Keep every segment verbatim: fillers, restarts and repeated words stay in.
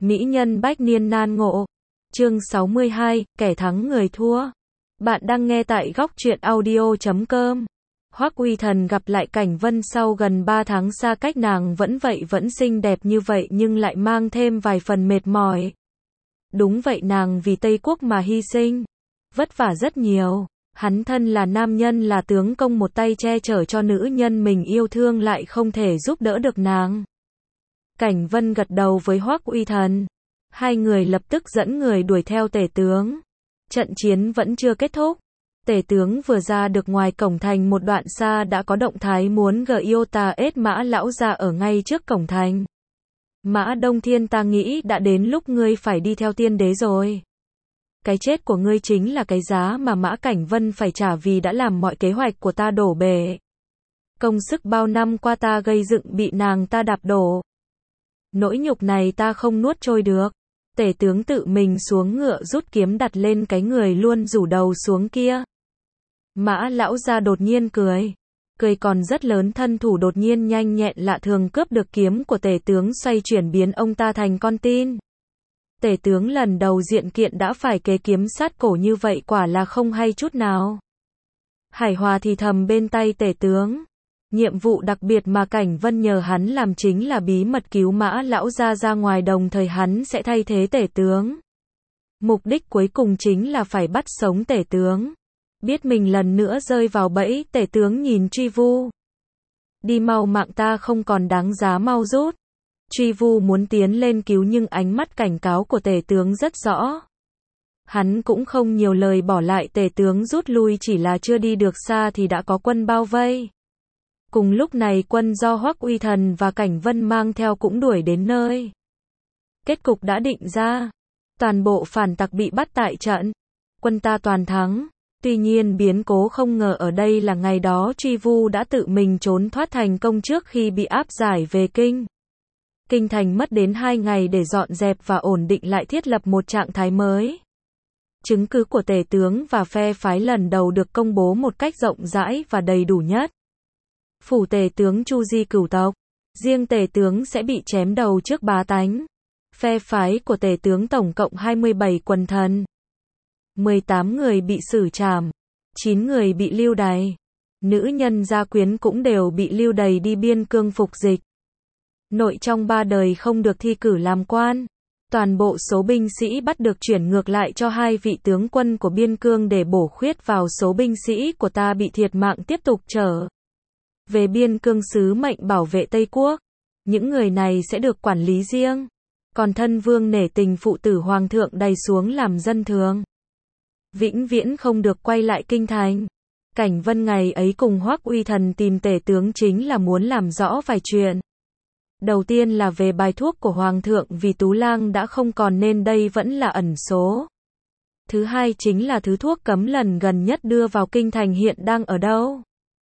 Mỹ nhân bách niên nan ngộ. Chương sáu mươi hai, kẻ thắng người thua. Bạn đang nghe tại góc truyện audio chấm com. Hoắc Uy Thần gặp lại Cảnh Vân sau gần ba tháng xa cách, nàng vẫn vậy, vẫn xinh đẹp như vậy nhưng lại mang thêm vài phần mệt mỏi. Đúng vậy, nàng vì Tây Quốc mà hy sinh, vất vả rất nhiều. Hắn thân là nam nhân, là tướng công, một tay che chở cho nữ nhân mình yêu thương lại không thể giúp đỡ được nàng. Cảnh Vân gật đầu với Hoắc Uy Thần. Hai người lập tức dẫn người đuổi theo Tể tướng. Trận chiến vẫn chưa kết thúc. Tể tướng vừa ra được ngoài cổng thành một đoạn xa đã có động thái muốn gờ yêu ta ết Mã lão gia ở ngay trước cổng thành. Mã Đông Thiên, ta nghĩ đã đến lúc ngươi phải đi theo tiên đế rồi. Cái chết của ngươi chính là cái giá mà Mã Cảnh Vân phải trả vì đã làm mọi kế hoạch của ta đổ bể. Công sức bao năm qua ta gây dựng bị nàng ta đạp đổ. Nỗi nhục này ta không nuốt trôi được. Tể tướng tự mình xuống ngựa, rút kiếm đặt lên cái người luôn rủ đầu xuống kia. Mã lão gia đột nhiên cười. Cười còn rất lớn, thân thủ đột nhiên nhanh nhẹn lạ thường cướp được kiếm của tể tướng, xoay chuyển biến ông ta thành con tin. Tể tướng lần đầu diện kiện đã phải kế kiếm sát cổ như vậy, quả là không hay chút nào. Hải Hòa thì thầm bên tay tể tướng. Nhiệm vụ đặc biệt mà Cảnh Vân nhờ hắn làm chính là bí mật cứu Mã lão gia ra ngoài, đồng thời hắn sẽ thay thế tể tướng. Mục đích cuối cùng chính là phải bắt sống tể tướng. Biết mình lần nữa rơi vào bẫy, tể tướng nhìn Truy Vu. Đi mau, mạng ta không còn đáng giá, mau rút. Truy Vu muốn tiến lên cứu nhưng ánh mắt cảnh cáo của tể tướng rất rõ. Hắn cũng không nhiều lời, bỏ lại tể tướng rút lui, chỉ là chưa đi được xa thì đã có quân bao vây. Cùng lúc này quân do Hoắc Uy Thần và Cảnh Vân mang theo cũng đuổi đến nơi. Kết cục đã định ra. Toàn bộ phản tặc bị bắt tại trận. Quân ta toàn thắng. Tuy nhiên biến cố không ngờ ở đây là ngày đó Truy Vu đã tự mình trốn thoát thành công trước khi bị áp giải về kinh. Kinh thành mất đến hai ngày để dọn dẹp và ổn định lại, thiết lập một trạng thái mới. Chứng cứ của tể tướng và phe phái lần đầu được công bố một cách rộng rãi và đầy đủ nhất. Phủ tể tướng chu di cửu tộc. Riêng tể tướng sẽ bị chém đầu trước bá tánh. Phe phái của tể tướng tổng cộng hai mươi bảy quần thần. mười tám người bị xử trảm. chín người bị lưu đày. Nữ nhân gia quyến cũng đều bị lưu đày đi biên cương phục dịch. Nội trong ba đời không được thi cử làm quan. Toàn bộ số binh sĩ bắt được chuyển ngược lại cho hai vị tướng quân của biên cương để bổ khuyết vào số binh sĩ của ta bị thiệt mạng, tiếp tục trở về biên cương sứ mệnh bảo vệ Tây Quốc. Những người này sẽ được quản lý riêng. Còn thân vương nể tình phụ tử hoàng thượng đày xuống làm dân thường. Vĩnh viễn không được quay lại kinh thành. Cảnh Vân ngày ấy cùng Hoắc Uy Thần tìm tể tướng chính là muốn làm rõ vài chuyện. Đầu tiên là về bài thuốc của hoàng thượng, vì Tú Lang đã không còn nên đây vẫn là ẩn số. Thứ hai chính là thứ thuốc cấm lần gần nhất đưa vào kinh thành hiện đang ở đâu.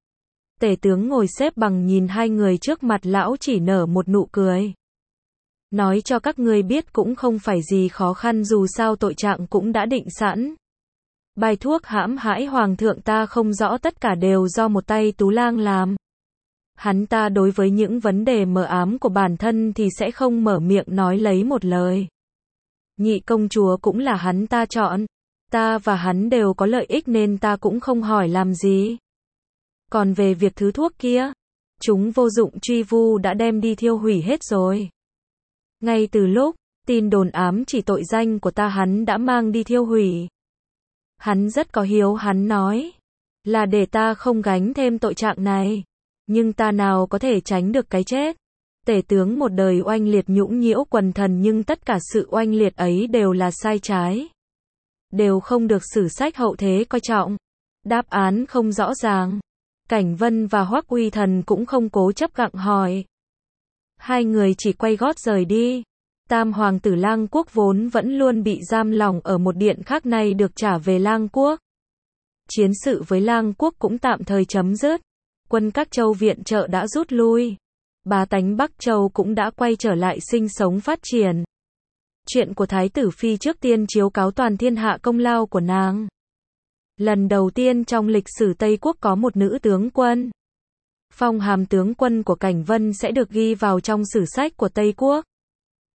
Tể tướng ngồi xếp bằng nhìn hai người trước mặt, lão chỉ nở một nụ cười. Nói cho các ngươi biết cũng không phải gì khó khăn, dù sao tội trạng cũng đã định sẵn. Bài thuốc hãm hại hoàng thượng ta không rõ, tất cả đều do một tay Tú Lang làm. Hắn ta đối với những vấn đề mờ ám của bản thân thì sẽ không mở miệng nói lấy một lời. Nhị công chúa cũng là hắn ta chọn. Ta và hắn đều có lợi ích nên ta cũng không hỏi làm gì. Còn về việc thứ thuốc kia, chúng vô dụng, Truy Vu đã đem đi thiêu hủy hết rồi. Ngay từ lúc tin đồn ám chỉ tội danh của ta, hắn đã mang đi thiêu hủy. Hắn rất có hiếu, hắn nói là để ta không gánh thêm tội trạng này. Nhưng ta nào có thể tránh được cái chết. Tể tướng một đời oanh liệt nhũng nhiễu quần thần, nhưng tất cả sự oanh liệt ấy đều là sai trái. Đều không được sử sách hậu thế coi trọng. Đáp án không rõ ràng. Cảnh Vân và Hoắc Uy Thần cũng không cố chấp gặng hỏi. Hai người chỉ quay gót rời đi. Tam hoàng tử Lang Quốc vốn vẫn luôn bị giam lỏng ở một điện khác, nay được trả về Lang Quốc. Chiến sự với Lang Quốc cũng tạm thời chấm dứt. Quân các châu viện trợ đã rút lui. Bá tánh Bắc Châu cũng đã quay trở lại sinh sống phát triển. Chuyện của Thái tử Phi trước tiên chiếu cáo toàn thiên hạ công lao của nàng. Lần đầu tiên trong lịch sử Tây Quốc có một nữ tướng quân. Phong hàm tướng quân của Cảnh Vân sẽ được ghi vào trong sử sách của Tây Quốc.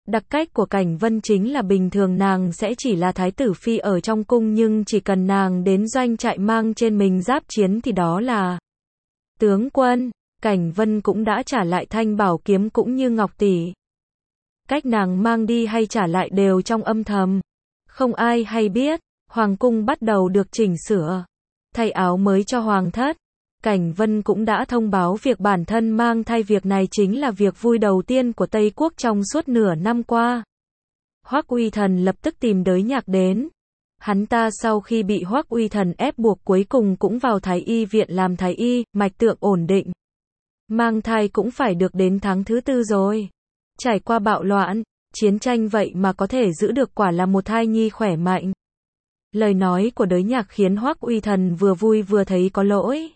Đặc cách của Cảnh Vân chính là bình thường nàng sẽ chỉ là thái tử phi ở trong cung nhưng chỉ cần nàng đến doanh trại mang trên mình giáp chiến thì đó là tướng quân. Cảnh Vân cũng đã trả lại thanh bảo kiếm cũng như ngọc tỷ. Cách nàng mang đi hay trả lại đều trong âm thầm. Không ai hay biết. Hoàng cung bắt đầu được chỉnh sửa. Thay áo mới cho hoàng thất. Cảnh Vân cũng đã thông báo việc bản thân mang thai, việc này chính là việc vui đầu tiên của Tây Quốc trong suốt nửa năm qua. Hoắc Uy Thần lập tức tìm Đới Nhạc đến. Hắn ta sau khi bị Hoắc Uy Thần ép buộc cuối cùng cũng vào Thái Y viện làm thái y, mạch tượng ổn định. Mang thai cũng phải được đến tháng thứ tư rồi. Trải qua bạo loạn, chiến tranh vậy mà có thể giữ được, quả là một thai nhi khỏe mạnh. Lời nói của Đới Nhạc khiến Hoắc Uy Thần vừa vui vừa thấy có lỗi.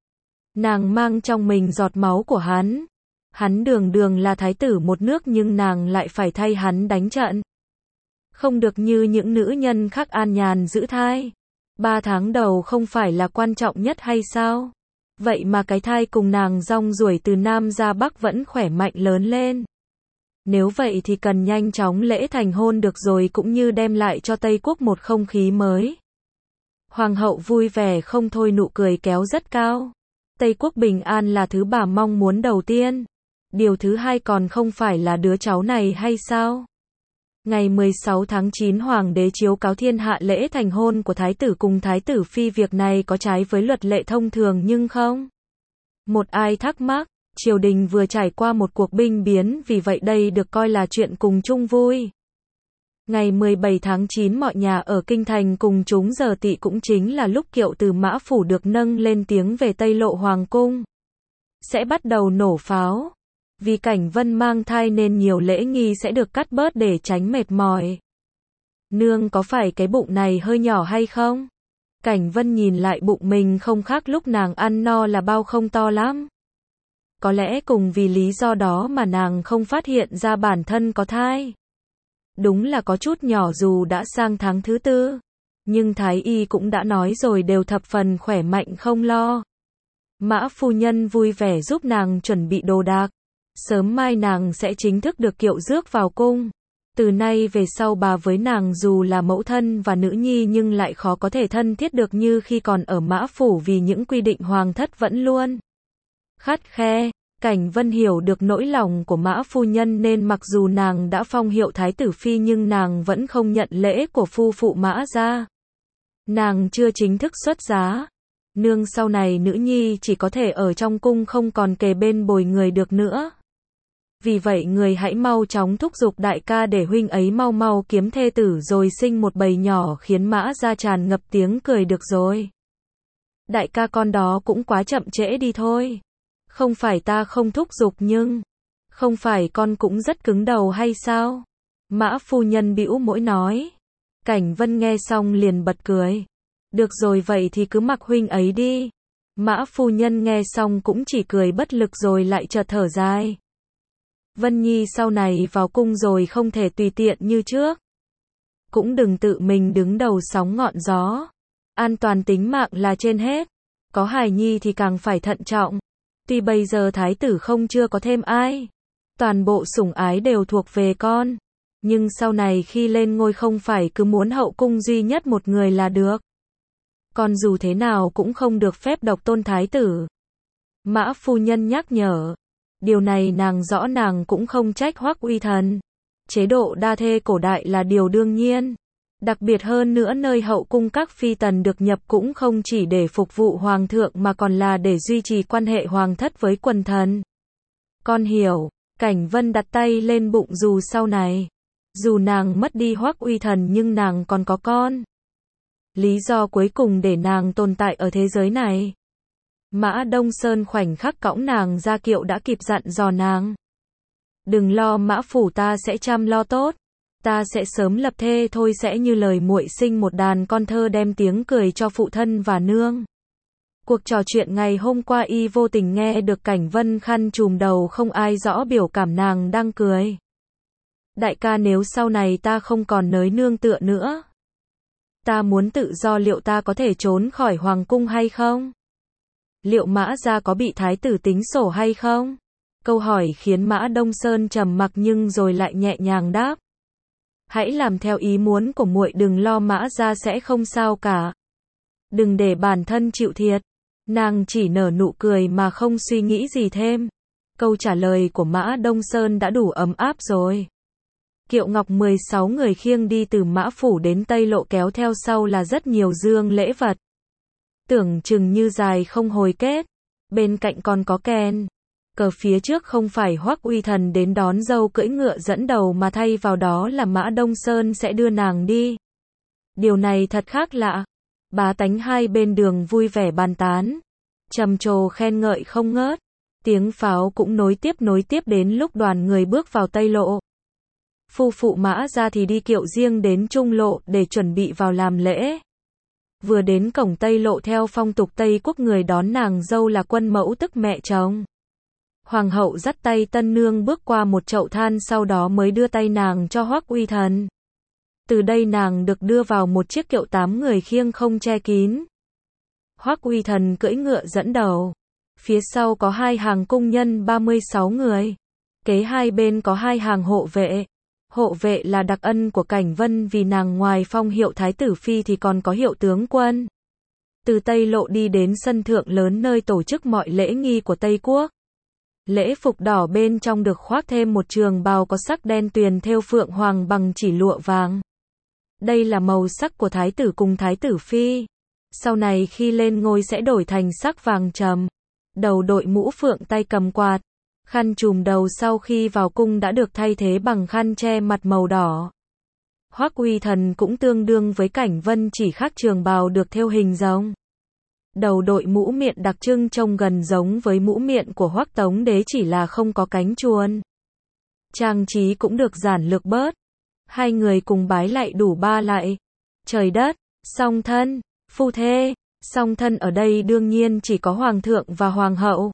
Nàng mang trong mình giọt máu của hắn. Hắn đường đường là thái tử một nước nhưng nàng lại phải thay hắn đánh trận. Không được như những nữ nhân khác an nhàn giữ thai. Ba tháng đầu không phải là quan trọng nhất hay sao? Vậy mà cái thai cùng nàng rong ruổi từ Nam ra Bắc vẫn khỏe mạnh lớn lên. Nếu vậy thì cần nhanh chóng lễ thành hôn được rồi, cũng như đem lại cho Tây Quốc một không khí mới. Hoàng hậu vui vẻ không thôi, nụ cười kéo rất cao. Tây Quốc bình an là thứ bà mong muốn đầu tiên. Điều thứ hai còn không phải là đứa cháu này hay sao? Ngày mười sáu tháng chín Hoàng đế chiếu cáo thiên hạ lễ thành hôn của Thái tử cùng Thái tử Phi. Việc này có trái với luật lệ thông thường nhưng không một ai thắc mắc. Triều đình vừa trải qua một cuộc binh biến, vì vậy đây được coi là chuyện cùng chung vui. Ngày mười bảy tháng chín mọi nhà ở kinh thành cùng chúng giờ tỵ, cũng chính là lúc kiệu từ Mã Phủ được nâng lên tiếng về Tây Lộ Hoàng cung. Sẽ bắt đầu nổ pháo. Vì Cảnh Vân mang thai nên nhiều lễ nghi sẽ được cắt bớt để tránh mệt mỏi. Nương có phải cái bụng này hơi nhỏ hay không? Cảnh Vân nhìn lại bụng mình không khác lúc nàng ăn no là bao, không to lắm. Có lẽ cùng vì lý do đó mà nàng không phát hiện ra bản thân có thai. Đúng là có chút nhỏ dù đã sang tháng thứ tư. Nhưng Thái Y cũng đã nói rồi, đều thập phần khỏe mạnh không lo. Mã phu nhân vui vẻ giúp nàng chuẩn bị đồ đạc. Sớm mai nàng sẽ chính thức được kiệu rước vào cung. Từ nay về sau bà với nàng dù là mẫu thân và nữ nhi nhưng lại khó có thể thân thiết được như khi còn ở Mã Phủ, vì những quy định hoàng thất vẫn luôn khắt khe. Cảnh Vân hiểu được nỗi lòng của Mã phu nhân nên mặc dù nàng đã phong hiệu Thái tử Phi nhưng nàng vẫn không nhận lễ của phu phụ Mã gia. Nàng chưa chính thức xuất giá. Nương sau này nữ nhi chỉ có thể ở trong cung, không còn kề bên bồi người được nữa. Vì vậy người hãy mau chóng thúc giục đại ca để huynh ấy mau mau kiếm thê tử rồi sinh một bầy nhỏ, khiến Mã gia tràn ngập tiếng cười được rồi. Đại ca con đó cũng quá chậm trễ đi thôi. Không phải ta không thúc giục nhưng không phải con cũng rất cứng đầu hay sao? Mã phu nhân bĩu môi nói. Cảnh Vân nghe xong liền bật cười. Được rồi, vậy thì cứ mặc huynh ấy đi. Mã phu nhân nghe xong cũng chỉ cười bất lực rồi lại chợt thở dài. Vân Nhi sau này vào cung rồi không thể tùy tiện như trước. Cũng đừng tự mình đứng đầu sóng ngọn gió. An toàn tính mạng là trên hết. Có hài nhi thì càng phải thận trọng. Tuy bây giờ thái tử không chưa có thêm ai, toàn bộ sủng ái đều thuộc về con, nhưng sau này khi lên ngôi không phải cứ muốn hậu cung duy nhất một người là được. Con dù thế nào cũng không được phép độc tôn thái tử. Mã phu nhân nhắc nhở. Điều này nàng rõ, nàng cũng không trách Hoắc Uy Thần. Chế độ đa thê cổ đại là điều đương nhiên. Đặc biệt hơn nữa nơi hậu cung các phi tần được nhập cũng không chỉ để phục vụ hoàng thượng mà còn là để duy trì quan hệ hoàng thất với quần thần. Con hiểu. Cảnh Vân đặt tay lên bụng, dù sau này, dù nàng mất đi Hoắc Uy Thần nhưng nàng còn có con. Lý do cuối cùng để nàng tồn tại ở thế giới này. Mã Đông Sơn khoảnh khắc cõng nàng ra kiệu đã kịp dặn dò nàng. Đừng lo, Mã phủ ta sẽ chăm lo tốt. Ta sẽ sớm lập thê thôi, sẽ như lời muội sinh một đàn con thơ đem tiếng cười cho phụ thân và nương. Cuộc trò chuyện ngày hôm qua y vô tình nghe được Cảnh Vân khăn trùm đầu, không ai rõ biểu cảm nàng đang cười. Đại ca, nếu sau này ta không còn nơi nương tựa nữa, ta muốn tự do, liệu ta có thể trốn khỏi hoàng cung hay không? Liệu Mã gia có bị thái tử tính sổ hay không? Câu hỏi khiến Mã Đông Sơn trầm mặc nhưng rồi lại nhẹ nhàng đáp. Hãy làm theo ý muốn của muội, đừng lo, Mã gia sẽ không sao cả. Đừng để bản thân chịu thiệt. Nàng chỉ nở nụ cười mà không suy nghĩ gì thêm. Câu trả lời của Mã Đông Sơn đã đủ ấm áp rồi. Kiệu ngọc mười sáu người khiêng đi từ Mã Phủ đến Tây Lộ, kéo theo sau là rất nhiều dương lễ vật. Tưởng chừng như dài không hồi kết. Bên cạnh còn có kèn. Cờ, phía trước không phải Hoắc Uy Thần đến đón dâu cưỡi ngựa dẫn đầu mà thay vào đó là Mã Đông Sơn sẽ đưa nàng đi. Điều này thật khác lạ. Bá tánh hai bên đường vui vẻ bàn tán, trầm trồ khen ngợi không ngớt. Tiếng pháo cũng nối tiếp nối tiếp đến lúc đoàn người bước vào Tây Lộ. Phu phụ Mã gia thì đi kiệu riêng đến Trung Lộ để chuẩn bị vào làm lễ. Vừa đến cổng Tây Lộ, theo phong tục Tây Quốc, người đón nàng dâu là quân mẫu tức mẹ chồng. Hoàng hậu dắt tay tân nương bước qua một chậu than, sau đó mới đưa tay nàng cho Hoắc Uy Thần. Từ đây nàng được đưa vào một chiếc kiệu tám người khiêng không che kín. Hoắc Uy Thần cưỡi ngựa dẫn đầu. Phía sau có hai hàng cung nhân ba mươi sáu người. Kế hai bên có hai hàng hộ vệ. Hộ vệ là đặc ân của Cảnh Vân, vì nàng ngoài phong hiệu thái tử phi thì còn có hiệu tướng quân. Từ Tây Lộ đi đến sân thượng lớn nơi tổ chức mọi lễ nghi của Tây Quốc. Lễ phục đỏ bên trong được khoác thêm một trường bào có sắc đen tuyền thêu phượng hoàng bằng chỉ lụa vàng. Đây là màu sắc của thái tử cùng thái tử phi. Sau này khi lên ngôi sẽ đổi thành sắc vàng trầm. Đầu đội mũ phượng, tay cầm quạt. Khăn trùm đầu sau khi vào cung đã được thay thế bằng khăn che mặt màu đỏ. Hoắc Uy Thần cũng tương đương với Cảnh Vân, chỉ khác trường bào được thêu hình rồng. Đầu đội mũ miện đặc trưng trông gần giống với mũ miện của Hoắc Tống Đế, chỉ là không có cánh chuồn. Trang trí cũng được giản lược bớt. Hai người cùng bái lạy đủ ba lạy. Trời đất, song thân, phu thê. Song thân ở đây đương nhiên chỉ có hoàng thượng và hoàng hậu.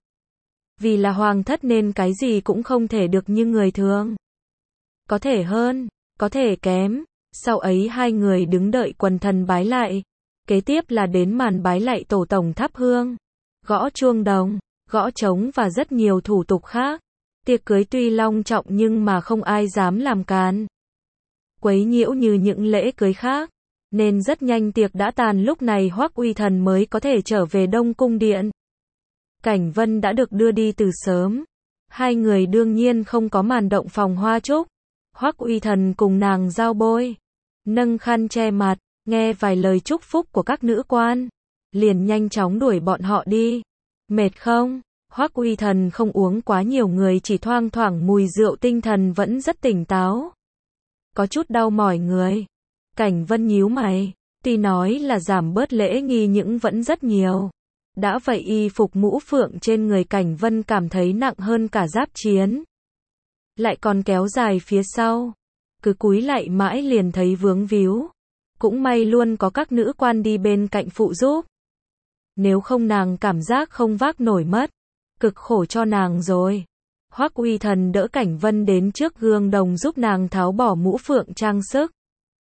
Vì là hoàng thất nên cái gì cũng không thể được như người thường. Có thể hơn, có thể kém. Sau ấy hai người đứng đợi quần thần bái lạy. Kế tiếp là đến màn bái lạy tổ tổng thắp hương, gõ chuông đồng, gõ trống và rất nhiều thủ tục khác. Tiệc cưới tuy long trọng nhưng mà không ai dám làm càn, quấy nhiễu như những lễ cưới khác. Nên rất nhanh tiệc đã tàn, lúc này Hoắc Uy Thần mới có thể trở về Đông Cung Điện. Cảnh Vân đã được đưa đi từ sớm. Hai người đương nhiên không có màn động phòng hoa trúc. Hoắc Uy Thần cùng nàng giao bôi, nâng khăn che mặt, nghe vài lời chúc phúc của các nữ quan, liền nhanh chóng đuổi bọn họ đi. Mệt không? Hoắc Uy Thần không uống quá nhiều, người chỉ thoang thoảng mùi rượu, tinh thần vẫn rất tỉnh táo. Có chút đau mỏi người. Cảnh Vân nhíu mày, tuy nói là giảm bớt lễ nghi nhưng vẫn rất nhiều. Đã vậy y phục mũ phượng trên người Cảnh Vân cảm thấy nặng hơn cả giáp chiến. Lại còn kéo dài phía sau. Cứ cúi lạy mãi liền thấy vướng víu. Cũng may luôn có các nữ quan đi bên cạnh phụ giúp. Nếu không nàng cảm giác không vác nổi mất. Cực khổ cho nàng rồi. Hoắc Uy Thần đỡ Cảnh Vân đến trước gương đồng giúp nàng tháo bỏ mũ phượng trang sức.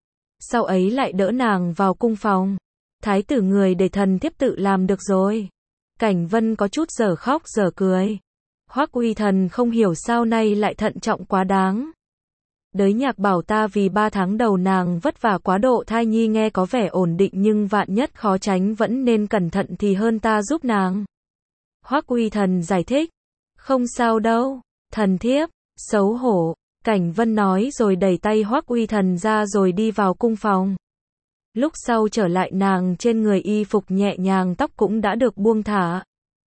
Sau ấy lại đỡ nàng vào cung phòng. Thái tử người để thần thiếp tự làm được rồi. Cảnh Vân có chút dở khóc dở cười. Hoắc Uy Thần không hiểu sao nay lại thận trọng quá đáng. Đới Nhạc bảo ta vì ba tháng đầu nàng vất vả quá độ thai nhi nghe có vẻ ổn định nhưng vạn nhất khó tránh vẫn nên cẩn thận thì hơn ta giúp nàng. Hoắc Uy Thần giải thích. Không sao đâu, thần thiếp, xấu hổ. Cảnh Vân nói rồi đẩy tay Hoắc Uy Thần ra rồi đi vào cung phòng. Lúc sau trở lại, nàng trên người y phục nhẹ nhàng, tóc cũng đã được buông thả.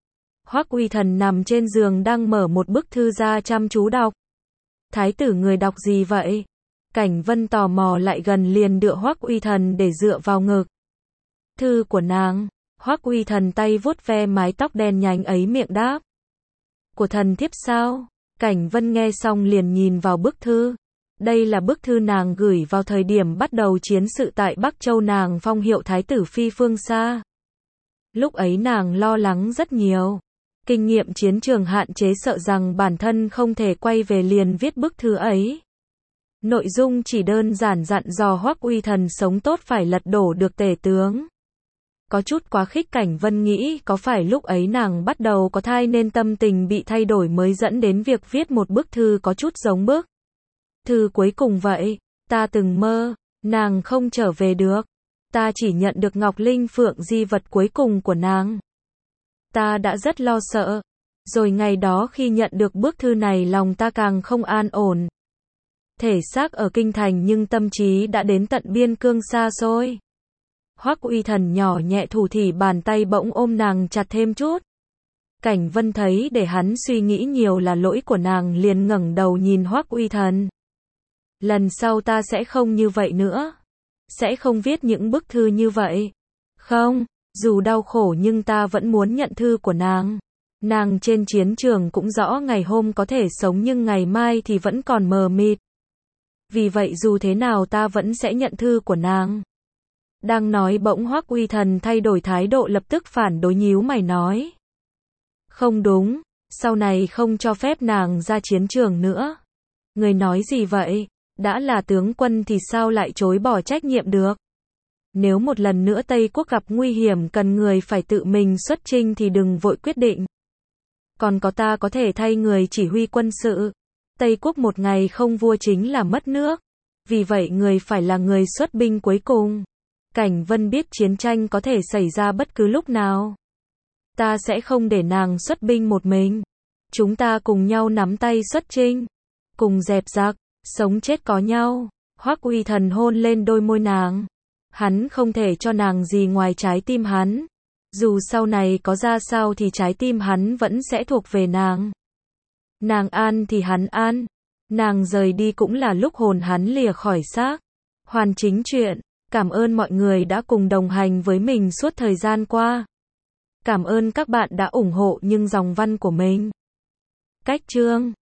Hoắc Uy Thần nằm trên giường đang mở một bức thư ra chăm chú đọc. Thái tử người đọc gì vậy? Cảnh Vân tò mò lại gần liền đựa Hoắc Uy Thần để dựa vào ngực. Thư của nàng. Hoắc Uy Thần tay vuốt ve mái tóc đen nhánh ấy, miệng đáp. Của thần thiếp sao? Cảnh Vân nghe xong liền nhìn vào bức thư. Đây là bức thư nàng gửi vào thời điểm bắt đầu chiến sự tại Bắc Châu, nàng phong hiệu thái tử phi phương xa. Lúc ấy nàng lo lắng rất nhiều. Kinh nghiệm chiến trường hạn chế, sợ rằng bản thân không thể quay về liền viết bức thư ấy. Nội dung chỉ đơn giản dặn dò Hoắc Uy Thần sống tốt, phải lật đổ được tể tướng. Có chút quá khích. Cảnh Vân nghĩ có phải lúc ấy nàng bắt đầu có thai nên tâm tình bị thay đổi mới dẫn đến việc viết một bức thư có chút giống bức thư cuối cùng vậy. Ta từng mơ, nàng không trở về được. Ta chỉ nhận được Ngọc Linh Phượng di vật cuối cùng của nàng. Ta đã rất lo sợ. Rồi ngày đó khi nhận được bức thư này lòng ta càng không an ổn. Thể xác ở kinh thành nhưng tâm trí đã đến tận biên cương xa xôi. Hoắc Uy Thần nhỏ nhẹ thủ thỉ bàn tay bỗng ôm nàng chặt thêm chút. Cảnh Vân thấy để hắn suy nghĩ nhiều là lỗi của nàng liền ngẩng đầu nhìn Hoắc Uy Thần. Lần sau ta sẽ không như vậy nữa. Sẽ không viết những bức thư như vậy. Không, dù đau khổ nhưng ta vẫn muốn nhận thư của nàng. Nàng trên chiến trường cũng rõ ngày hôm có thể sống nhưng ngày mai thì vẫn còn mờ mịt. Vì vậy dù thế nào ta vẫn sẽ nhận thư của nàng. Đang nói bỗng Hoắc Uy Thần thay đổi thái độ lập tức phản đối nhíu mày nói. Không đúng, sau này không cho phép nàng ra chiến trường nữa. Người nói gì vậy? Đã là tướng quân thì sao lại chối bỏ trách nhiệm được? Nếu một lần nữa Tây Quốc gặp nguy hiểm cần người phải tự mình xuất chinh thì đừng vội quyết định. Còn có ta có thể thay người chỉ huy quân sự. Tây Quốc một ngày không vua chính là mất nước. Vì vậy người phải là người xuất binh cuối cùng. Cảnh Vân biết chiến tranh có thể xảy ra bất cứ lúc nào. Ta sẽ không để nàng xuất binh một mình. Chúng ta cùng nhau nắm tay xuất chinh. Cùng dẹp giặc, sống chết có nhau. Hoắc Uy Thần hôn lên đôi môi nàng. Hắn không thể cho nàng gì ngoài trái tim hắn. Dù sau này có ra sao thì trái tim hắn vẫn sẽ thuộc về nàng. Nàng an thì hắn an. Nàng rời đi cũng là lúc hồn hắn lìa khỏi xác. Hoàn chính chuyện. Cảm ơn mọi người đã cùng đồng hành với mình suốt thời gian qua. Cảm ơn các bạn đã ủng hộ những dòng văn của mình. Cách chương